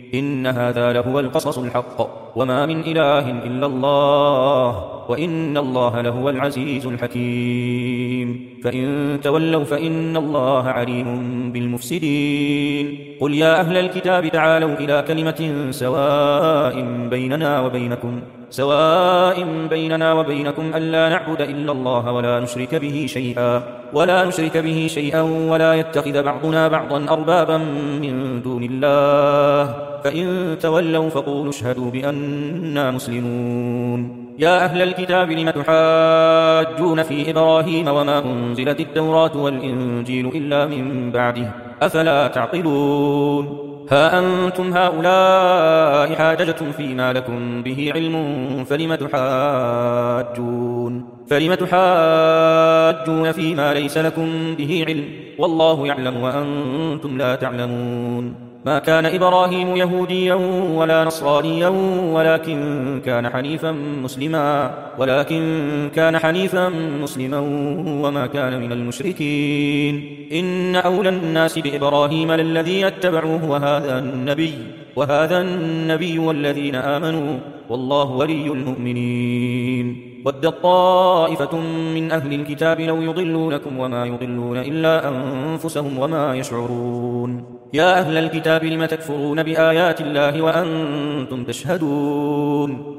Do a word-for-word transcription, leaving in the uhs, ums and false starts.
إن هذا لهو القصص الحق وما من إله إلا الله وإن الله لهو العزيز الحكيم. فإن تولوا فإن الله عليم بالمفسدين. قل يا أهل الكتاب تعالوا إلى كلمة سواء بيننا وبينكم سواء بيننا وبينكم ألا نعبد إلا الله ولا نشرك به شيئا ولا نشرك به شيئا ولا يتخذ بعضنا بعضا أربابا من دون الله فإن تولوا فقولوا اشهدوا بأننا مسلمون. يا أهل الكتاب لم تحاجون في إبراهيم وما أنزلت التوراة والإنجيل إلا من بعده أفلا تعقلون. ها أنتم هؤلاء حاججتم فيما لكم به علم فلم تحاجون فلم تحاجون فيما ليس لكم به علم والله يعلم وأنتم لا تعلمون. ما كان إبراهيم يهوديا ولا نصرانيا ولكن كان حنيفا مسلما ولكن كان حنيفا مسلما وما كان من المشركين. إن أولى الناس بإبراهيم للذين اتبعوه وهذا النبي وهذا النبي والذين آمنوا والله ولي المؤمنين. ودت طائفة من أهل الكتاب لو يضلونكم وما يضلون إلا أنفسهم وما يشعرون. يا أهل الكتاب لم تكفرون بآيات الله وأنتم تشهدون